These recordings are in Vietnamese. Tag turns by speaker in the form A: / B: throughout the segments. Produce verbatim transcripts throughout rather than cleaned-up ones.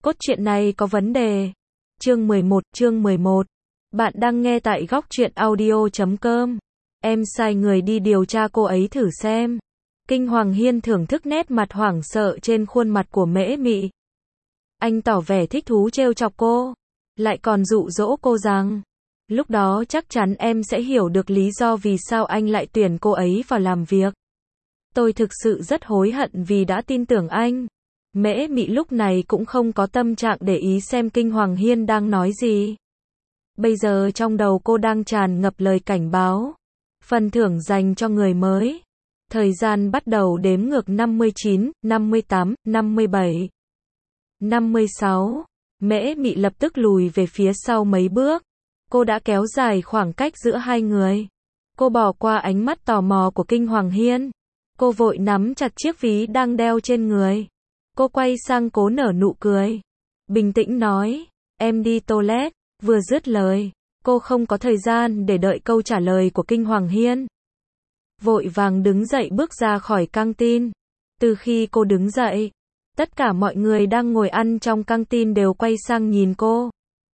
A: Cốt truyện này có vấn đề. Chương mười một, chương mười một. Bạn đang nghe tại góc truyện audio chấm com. Em sai người đi điều tra cô ấy thử xem. Kinh Hoàng Hiên thưởng thức nét mặt hoảng sợ trên khuôn mặt của Mễ Mị. Anh tỏ vẻ thích thú trêu chọc cô, lại còn dụ dỗ cô rằng, lúc đó chắc chắn em sẽ hiểu được lý do vì sao anh lại tuyển cô ấy vào làm việc. Tôi thực sự rất hối hận vì đã tin tưởng anh. Mễ Mị lúc này cũng không có tâm trạng để ý xem Kinh Hoàng Hiên đang nói gì. Bây giờ trong đầu cô đang tràn ngập lời cảnh báo. Phần thưởng dành cho người mới. Thời gian bắt đầu đếm ngược năm mươi chín, năm mươi tám, năm mươi bảy, năm mươi sáu. Mễ Mị lập tức lùi về phía sau mấy bước. Cô đã kéo dài khoảng cách giữa hai người. Cô bỏ qua ánh mắt tò mò của Kinh Hoàng Hiên. Cô vội nắm chặt chiếc ví đang đeo trên người. Cô quay sang cố nở nụ cười. Bình tĩnh nói, em đi toilet. Vừa dứt lời, cô không có thời gian để đợi câu trả lời của Kinh Hoàng Hiên. Vội vàng đứng dậy bước ra khỏi căng tin. Từ khi cô đứng dậy, tất cả mọi người đang ngồi ăn trong căng tin đều quay sang nhìn cô.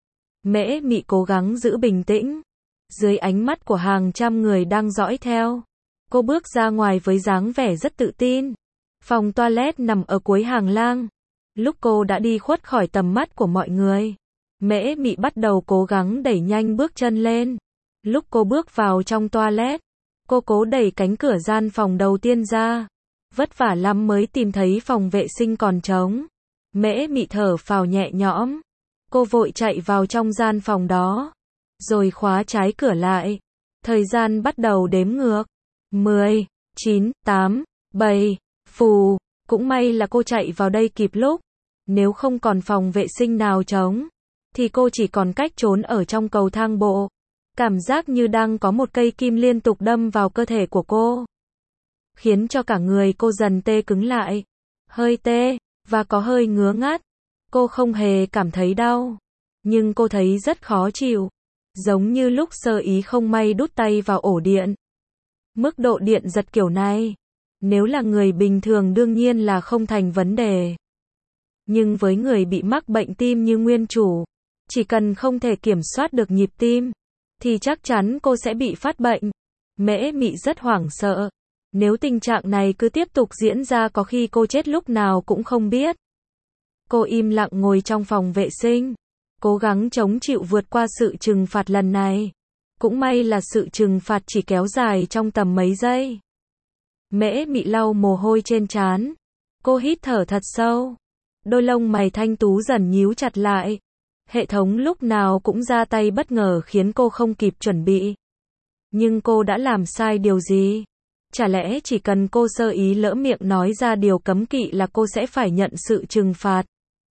A: Mễ Mị cố gắng giữ bình tĩnh. Dưới ánh mắt của hàng trăm người đang dõi theo, cô bước ra ngoài với dáng vẻ rất tự tin. Phòng toilet nằm ở cuối hàng lang. Lúc cô đã đi khuất khỏi tầm mắt của mọi người, Mễ Mị bắt đầu cố gắng đẩy nhanh bước chân lên. Lúc cô bước vào trong toilet, cô cố đẩy cánh cửa gian phòng đầu tiên ra. Vất vả lắm mới tìm thấy phòng vệ sinh còn trống. Mễ Mị thở phào nhẹ nhõm. Cô vội chạy vào trong gian phòng đó, rồi khóa trái cửa lại. Thời gian bắt đầu đếm ngược. mười, chín, tám, bảy, phù. Cũng may là cô chạy vào đây kịp lúc. Nếu không còn phòng vệ sinh nào trống, thì cô chỉ còn cách trốn ở trong cầu thang bộ. Cảm giác như đang có một cây kim liên tục đâm vào cơ thể của cô, khiến cho cả người cô dần tê cứng lại. Hơi tê, và có hơi ngứa ngắt. Cô không hề cảm thấy đau, nhưng cô thấy rất khó chịu. Giống như lúc sơ ý không may đút tay vào ổ điện. Mức độ điện giật kiểu này, nếu là người bình thường đương nhiên là không thành vấn đề. Nhưng với người bị mắc bệnh tim như nguyên chủ, chỉ cần không thể kiểm soát được nhịp tim, thì chắc chắn cô sẽ bị phát bệnh. Mễ Mị rất hoảng sợ. Nếu tình trạng này cứ tiếp tục diễn ra có khi cô chết lúc nào cũng không biết. Cô im lặng ngồi trong phòng vệ sinh, cố gắng chống chịu vượt qua sự trừng phạt lần này. Cũng may là sự trừng phạt chỉ kéo dài trong tầm mấy giây. Mễ Mị lau mồ hôi trên trán. Cô hít thở thật sâu. Đôi lông mày thanh tú dần nhíu chặt lại. Hệ thống lúc nào cũng ra tay bất ngờ khiến cô không kịp chuẩn bị. Nhưng cô đã làm sai điều gì? Chả lẽ chỉ cần cô sơ ý lỡ miệng nói ra điều cấm kỵ là cô sẽ phải nhận sự trừng phạt?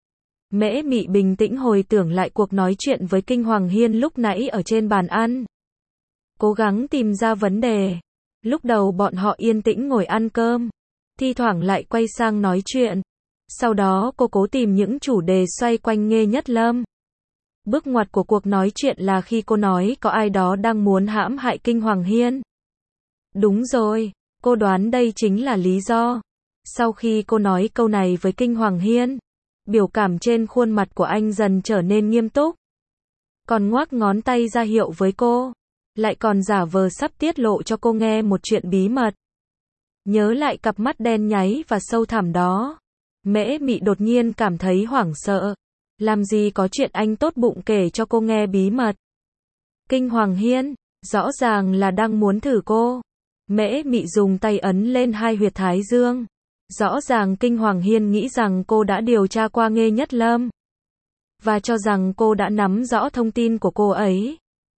A: Mễ Mị bình tĩnh hồi tưởng lại cuộc nói chuyện với Kinh Hoàng Hiên lúc nãy ở trên bàn ăn. Cố gắng tìm ra vấn đề. Lúc đầu bọn họ yên tĩnh ngồi ăn cơm, thi thoảng lại quay sang nói chuyện. Sau đó cô cố tìm những chủ đề xoay quanh Nghê Nhất Lâm. Bước ngoặt của cuộc nói chuyện là khi cô nói có ai đó đang muốn hãm hại Kinh Hoàng Hiên. Đúng rồi, cô đoán đây chính là lý do. Sau khi cô nói câu này với Kinh Hoàng Hiên, biểu cảm trên khuôn mặt của anh dần trở nên nghiêm túc. Còn ngoác ngón tay ra hiệu với cô, lại còn giả vờ sắp tiết lộ cho cô nghe một chuyện bí mật. Nhớ lại cặp mắt đen nháy và sâu thẳm đó, Mễ Mị đột nhiên cảm thấy hoảng sợ. Làm gì có chuyện anh tốt bụng kể cho cô nghe bí mật. Kinh Hoàng Hiên, rõ ràng là đang muốn thử cô. Mễ Mị dùng tay ấn lên hai huyệt thái dương. Rõ ràng Kinh Hoàng Hiên nghĩ rằng cô đã điều tra qua Nghê Nhất Lâm, và cho rằng cô đã nắm rõ thông tin của cô ấy.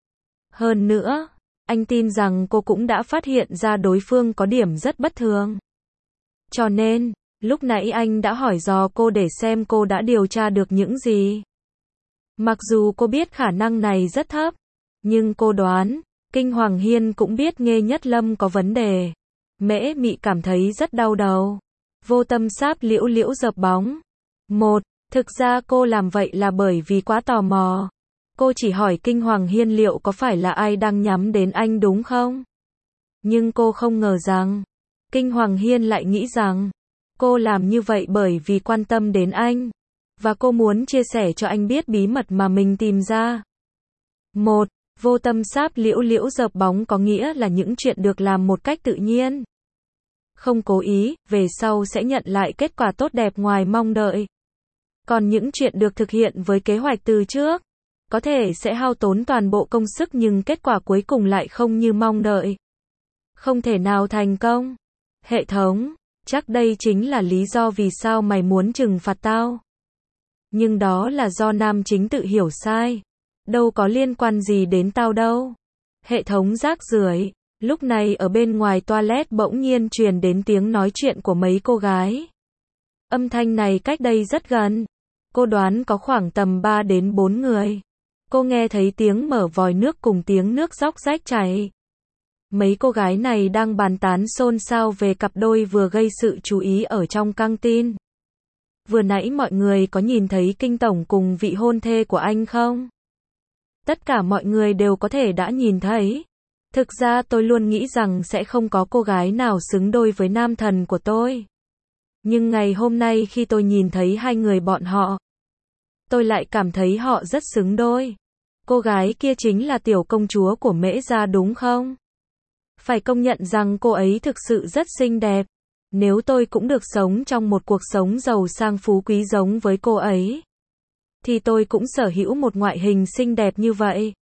A: Hơn nữa, anh tin rằng cô cũng đã phát hiện ra đối phương có điểm rất bất thường. Cho nên, lúc nãy anh đã hỏi dò cô để xem cô đã điều tra được những gì. Mặc dù cô biết khả năng này rất thấp, nhưng cô đoán, Kinh Hoàng Hiên cũng biết Nghê Nhất Lâm có vấn đề. Mễ Mị cảm thấy rất đau đầu. Vô tâm sáp liễu liễu dập bóng. Một, thực ra cô làm vậy là bởi vì quá tò mò. Cô chỉ hỏi Kinh Hoàng Hiên liệu có phải là ai đang nhắm đến anh đúng không? Nhưng cô không ngờ rằng, Kinh Hoàng Hiên lại nghĩ rằng, cô làm như vậy bởi vì quan tâm đến anh. Và cô muốn chia sẻ cho anh biết bí mật mà mình tìm ra. một. Vô tâm sáp liễu liễu dợp bóng có nghĩa là những chuyện được làm một cách tự nhiên. Không cố ý, về sau sẽ nhận lại kết quả tốt đẹp ngoài mong đợi. Còn những chuyện được thực hiện với kế hoạch từ trước, có thể sẽ hao tốn toàn bộ công sức nhưng kết quả cuối cùng lại không như mong đợi. Không thể nào thành công. Hệ thống, chắc đây chính là lý do vì sao mày muốn trừng phạt tao. Nhưng đó là do nam chính tự hiểu sai. Đâu có liên quan gì đến tao đâu. Hệ thống rác rưởi. Lúc này ở bên ngoài toilet bỗng nhiên truyền đến tiếng nói chuyện của mấy cô gái. Âm thanh này cách đây rất gần. Cô đoán có khoảng tầm ba đến bốn người. Cô nghe thấy tiếng mở vòi nước cùng tiếng nước róc rách chảy. Mấy cô gái này đang bàn tán xôn xao về cặp đôi vừa gây sự chú ý ở trong căng tin. Vừa nãy mọi người có nhìn thấy Kinh Tổng cùng vị hôn thê của anh không? Tất cả mọi người đều có thể đã nhìn thấy. Thực ra tôi luôn nghĩ rằng sẽ không có cô gái nào xứng đôi với nam thần của tôi. Nhưng ngày hôm nay khi tôi nhìn thấy hai người bọn họ, tôi lại cảm thấy họ rất xứng đôi. Cô gái kia chính là tiểu công chúa của Mễ Gia đúng không? Phải công nhận rằng cô ấy thực sự rất xinh đẹp. Nếu tôi cũng được sống trong một cuộc sống giàu sang phú quý giống với cô ấy, thì tôi cũng sở hữu một ngoại hình xinh đẹp như vậy.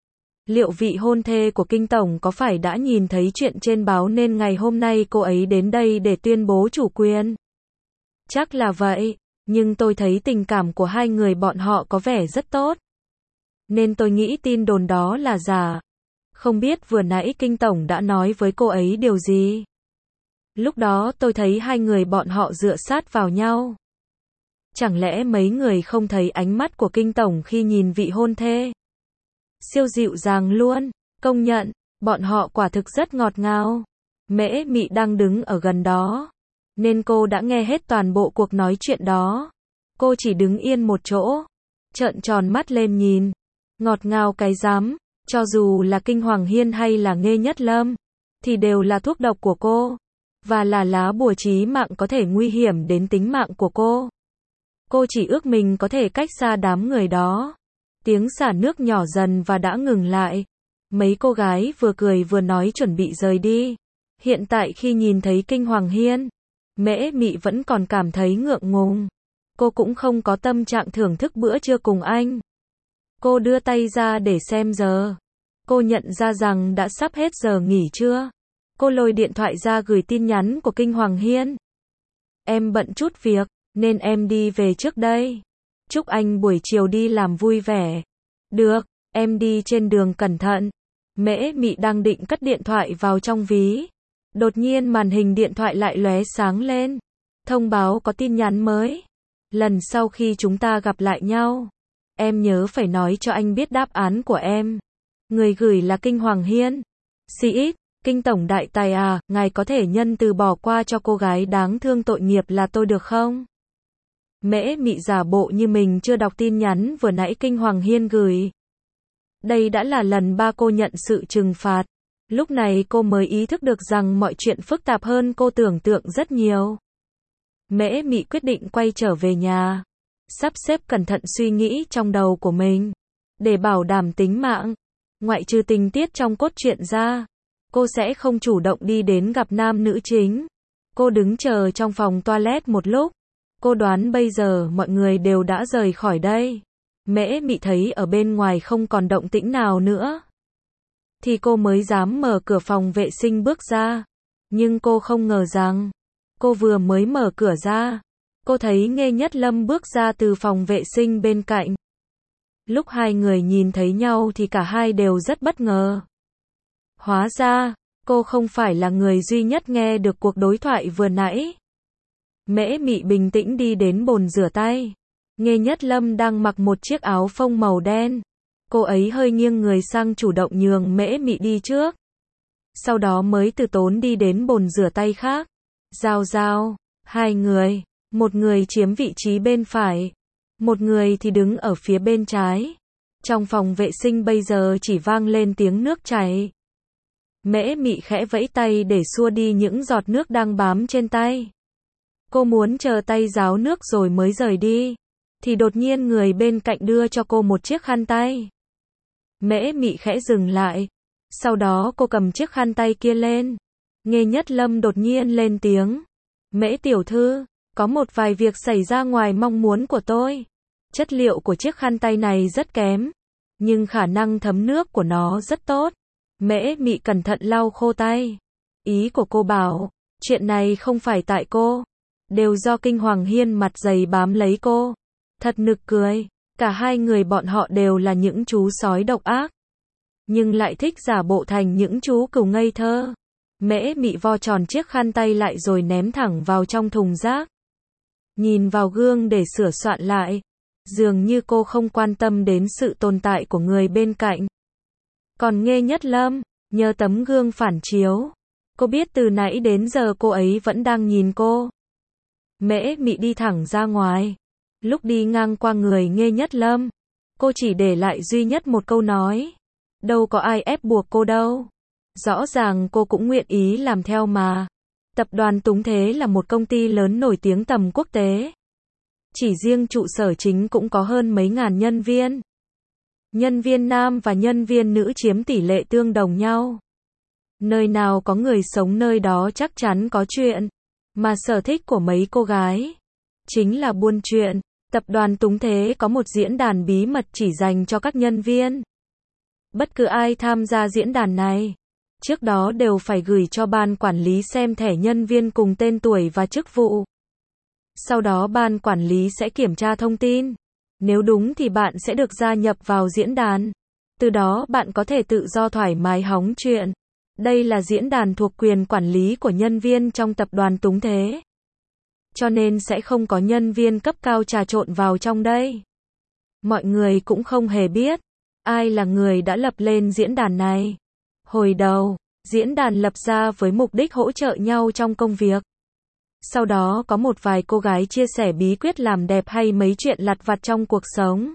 A: Liệu vị hôn thê của Kinh Tổng có phải đã nhìn thấy chuyện trên báo nên ngày hôm nay cô ấy đến đây để tuyên bố chủ quyền? Chắc là vậy, nhưng tôi thấy tình cảm của hai người bọn họ có vẻ rất tốt. Nên tôi nghĩ tin đồn đó là giả. Không biết vừa nãy Kinh Tổng đã nói với cô ấy điều gì? Lúc đó tôi thấy hai người bọn họ dựa sát vào nhau. Chẳng lẽ mấy người không thấy ánh mắt của Kinh Tổng khi nhìn vị hôn thê? Siêu dịu dàng luôn, công nhận, bọn họ quả thực rất ngọt ngào. Mễ Mị đang đứng ở gần đó, nên cô đã nghe hết toàn bộ cuộc nói chuyện đó. Cô chỉ đứng yên một chỗ, trợn tròn mắt lên nhìn. Ngọt ngào cái rắm, cho dù là Kinh Hoàng Hiên hay là Nghê Nhất Lâm, thì đều là thuốc độc của cô, và là lá bùa chí mạng có thể nguy hiểm đến tính mạng của cô. Cô chỉ ước mình có thể cách xa đám người đó. Tiếng xả nước nhỏ dần và đã ngừng lại. Mấy cô gái vừa cười vừa nói chuẩn bị rời đi. Hiện tại khi nhìn thấy Kinh Hoàng Hiên, Mễ Mị vẫn còn cảm thấy ngượng ngùng. Cô cũng không có tâm trạng thưởng thức bữa trưa cùng anh. Cô đưa tay ra để xem giờ. Cô nhận ra rằng đã sắp hết giờ nghỉ trưa. Cô lôi điện thoại ra gửi tin nhắn của Kinh Hoàng Hiên. Em bận chút việc, nên em đi về trước đây. Chúc anh buổi chiều đi làm vui vẻ. Được, em đi trên đường cẩn thận. Mễ Mị đang định cất điện thoại vào trong ví. Đột nhiên màn hình điện thoại lại lóe sáng lên. Thông báo có tin nhắn mới. Lần sau khi chúng ta gặp lại nhau, em nhớ phải nói cho anh biết đáp án của em. Người gửi là Kinh Hoàng Hiên. xê ích, Kinh Tổng đại tài à, ngài có thể nhân từ bỏ qua cho cô gái đáng thương tội nghiệp là tôi được không? Mễ Mị giả bộ như mình chưa đọc tin nhắn vừa nãy Kinh Hoàng Hiên gửi. Đây đã là lần ba cô nhận sự trừng phạt. Lúc này cô mới ý thức được rằng mọi chuyện phức tạp hơn cô tưởng tượng rất nhiều. Mễ Mị quyết định quay trở về nhà, sắp xếp cẩn thận suy nghĩ trong đầu của mình, để bảo đảm tính mạng. Ngoại trừ tình tiết trong cốt truyện ra, cô sẽ không chủ động đi đến gặp nam nữ chính. Cô đứng chờ trong phòng toilet một lúc. Cô đoán bây giờ mọi người đều đã rời khỏi đây. Mễ Mị thấy ở bên ngoài không còn động tĩnh nào nữa, thì cô mới dám mở cửa phòng vệ sinh bước ra. Nhưng cô không ngờ rằng, cô vừa mới mở cửa ra, cô thấy Nghê Nhất Lâm bước ra từ phòng vệ sinh bên cạnh. Lúc hai người nhìn thấy nhau thì cả hai đều rất bất ngờ. Hóa ra, cô không phải là người duy nhất nghe được cuộc đối thoại vừa nãy. Mễ Mị bình tĩnh đi đến bồn rửa tay. Nghê Nhất Lâm đang mặc một chiếc áo phông màu đen. Cô ấy hơi nghiêng người sang chủ động nhường Mễ Mị đi trước. Sau đó mới từ tốn đi đến bồn rửa tay khác. Giao giao, hai người, một người chiếm vị trí bên phải, một người thì đứng ở phía bên trái. Trong phòng vệ sinh bây giờ chỉ vang lên tiếng nước chảy. Mễ Mị khẽ vẫy tay để xua đi những giọt nước đang bám trên tay. Cô muốn chờ tay ráo nước rồi mới rời đi. thì đột nhiên người bên cạnh đưa cho cô một chiếc khăn tay. Mễ Mị khẽ dừng lại. Sau đó cô cầm chiếc khăn tay kia lên. Nghe Nhất Lâm đột nhiên lên tiếng. Mễ tiểu thư, có một vài việc xảy ra ngoài mong muốn của tôi. Chất liệu của chiếc khăn tay này rất kém, nhưng khả năng thấm nước của nó rất tốt. Mễ Mị cẩn thận lau khô tay. Ý của cô bảo, chuyện này không phải tại cô, đều do Kinh Hoàng Hiên mặt dày bám lấy cô. Thật nực cười, cả hai người bọn họ đều là những chú sói độc ác, nhưng lại thích giả bộ thành những chú cừu ngây thơ. Mễ Mị vo tròn chiếc khăn tay lại rồi ném thẳng vào trong thùng rác. Nhìn vào gương để sửa soạn lại, dường như cô không quan tâm đến sự tồn tại của người bên cạnh. Còn Nghê Nhất Lâm, nhờ tấm gương phản chiếu, cô biết từ nãy đến giờ cô ấy vẫn đang nhìn cô. Mễ Mị đi thẳng ra ngoài. Lúc đi ngang qua người Nghê Nhất Lâm, cô chỉ để lại duy nhất một câu nói. Đâu có ai ép buộc cô đâu. Rõ ràng cô cũng nguyện ý làm theo mà. Tập đoàn Túng Thế là một công ty lớn nổi tiếng tầm quốc tế. Chỉ riêng trụ sở chính cũng có hơn mấy ngàn nhân viên. Nhân viên nam và nhân viên nữ chiếm tỷ lệ tương đồng nhau. Nơi nào có người sống nơi đó chắc chắn có chuyện. Mà sở thích của mấy cô gái chính là buôn chuyện. Tập đoàn Túng Thế có một diễn đàn bí mật chỉ dành cho các nhân viên. Bất cứ ai tham gia diễn đàn này, trước đó đều phải gửi cho ban quản lý xem thẻ nhân viên cùng tên tuổi và chức vụ. Sau đó ban quản lý sẽ kiểm tra thông tin. Nếu đúng thì bạn sẽ được gia nhập vào diễn đàn. Từ đó bạn có thể tự do thoải mái hóng chuyện. Đây là diễn đàn thuộc quyền quản lý của nhân viên trong tập đoàn Túng Thế. Cho nên sẽ không có nhân viên cấp cao trà trộn vào trong đây. Mọi người cũng không hề biết ai là người đã lập lên diễn đàn này. Hồi đầu, diễn đàn lập ra với mục đích hỗ trợ nhau trong công việc. Sau đó có một vài cô gái chia sẻ bí quyết làm đẹp hay mấy chuyện lặt vặt trong cuộc sống.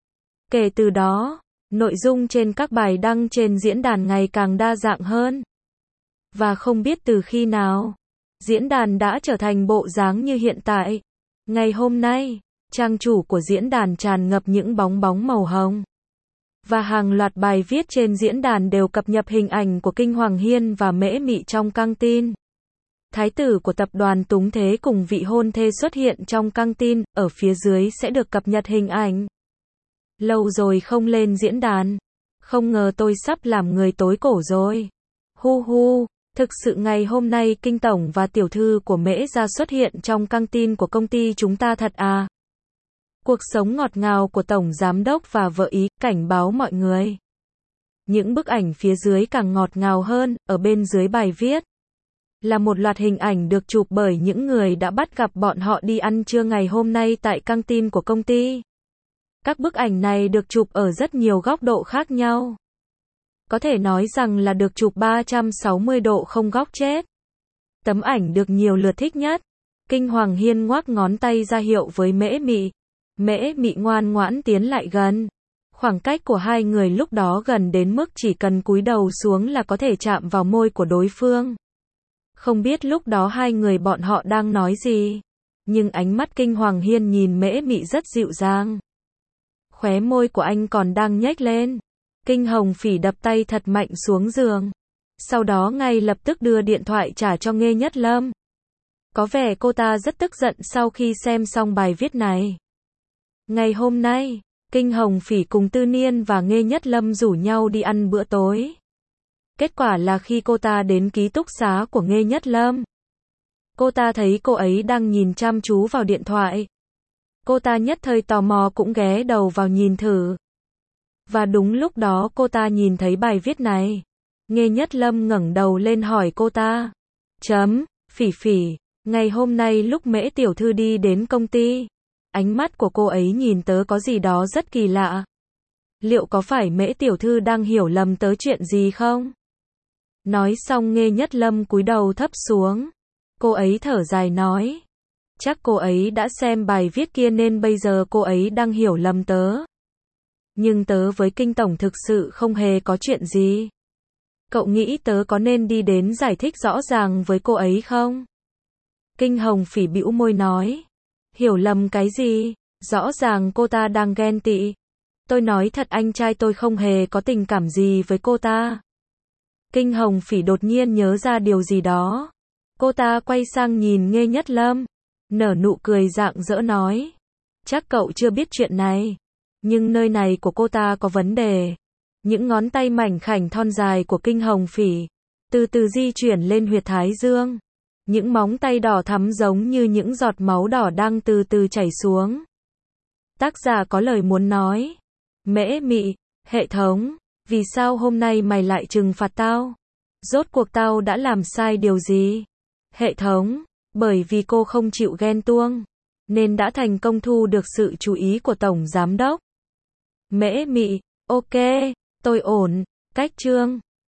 A: Kể từ đó, nội dung trên các bài đăng trên diễn đàn ngày càng đa dạng hơn. Và không biết từ khi nào, diễn đàn đã trở thành bộ dáng như hiện tại. Ngày hôm nay, trang chủ của diễn đàn tràn ngập những bóng bóng màu hồng. Và hàng loạt bài viết trên diễn đàn đều cập nhật hình ảnh của Kinh Hoàng Hiên và Mễ Mị trong căng tin. Thái tử của tập đoàn Túng Thế cùng vị hôn thê xuất hiện trong căng tin, ở phía dưới sẽ được cập nhật hình ảnh. Lâu rồi không lên diễn đàn. Không ngờ tôi sắp làm người tối cổ rồi. Hu hu, thực sự ngày hôm nay Kinh Tổng và tiểu thư của Mễ gia xuất hiện trong căng tin của công ty chúng ta thật à? Cuộc sống ngọt ngào của Tổng Giám đốc và vợ ý, cảnh báo mọi người. Những bức ảnh phía dưới càng ngọt ngào hơn, ở bên dưới bài viết là một loạt hình ảnh được chụp bởi những người đã bắt gặp bọn họ đi ăn trưa ngày hôm nay tại căng tin của công ty. Các bức ảnh này được chụp ở rất nhiều góc độ khác nhau. Có thể nói rằng là được chụp ba trăm sáu mươi độ không góc chết. Tấm ảnh được nhiều lượt thích nhất. Kinh Hoàng Hiên ngoắc ngón tay ra hiệu với Mễ Mị. Mễ Mị ngoan ngoãn tiến lại gần. Khoảng cách của hai người lúc đó gần đến mức chỉ cần cúi đầu xuống là có thể chạm vào môi của đối phương. Không biết lúc đó hai người bọn họ đang nói gì, nhưng ánh mắt Kinh Hoàng Hiên nhìn Mễ Mị rất dịu dàng. Khóe môi của anh còn đang nhếch lên. Kinh Hồng Phỉ đập tay thật mạnh xuống giường. Sau đó ngay lập tức đưa điện thoại trả cho Nghê Nhất Lâm. Có vẻ cô ta rất tức giận sau khi xem xong bài viết này. Ngày hôm nay, Kinh Hồng Phỉ cùng Tư Niên và Nghê Nhất Lâm rủ nhau đi ăn bữa tối. Kết quả là khi cô ta đến ký túc xá của Nghê Nhất Lâm, cô ta thấy cô ấy đang nhìn chăm chú vào điện thoại. Cô ta nhất thời tò mò cũng ghé đầu vào nhìn thử. Và đúng lúc đó cô ta nhìn thấy bài viết này. Nghê Nhất Lâm ngẩng đầu lên hỏi cô ta. Chấm, Phỉ Phỉ, ngày hôm nay lúc Mễ tiểu thư đi đến công ty, ánh mắt của cô ấy nhìn tớ có gì đó rất kỳ lạ. Liệu có phải Mễ tiểu thư đang hiểu lầm tớ chuyện gì không? Nói xong Nghê Nhất Lâm cúi đầu thấp xuống. Cô ấy thở dài nói. Chắc cô ấy đã xem bài viết kia nên bây giờ cô ấy đang hiểu lầm tớ. Nhưng tớ với Kinh Tổng thực sự không hề có chuyện gì. Cậu nghĩ tớ có nên đi đến giải thích rõ ràng với cô ấy không? Kinh Hồng Phỉ bĩu môi nói. Hiểu lầm cái gì? Rõ ràng cô ta đang ghen tị. Tôi nói thật anh trai tôi không hề có tình cảm gì với cô ta. Kinh Hồng Phỉ đột nhiên nhớ ra điều gì đó. Cô ta quay sang nhìn Nghê Nhất Lâm, nở nụ cười rạng rỡ nói. Chắc cậu chưa biết chuyện này. Nhưng nơi này của cô ta có vấn đề. Những ngón tay mảnh khảnh thon dài của Kinh Hồng Phỉ từ từ di chuyển lên huyệt thái dương. Những móng tay đỏ thắm giống như những giọt máu đỏ đang từ từ chảy xuống. Tác giả có lời muốn nói. Mễ Mị, hệ thống, vì sao hôm nay mày lại trừng phạt tao? Rốt cuộc tao đã làm sai điều gì? Hệ thống, bởi vì cô không chịu ghen tuông, nên đã thành công thu được sự chú ý của Tổng Giám Đốc. Mễ Mị, ok, tôi ổn, cách chương.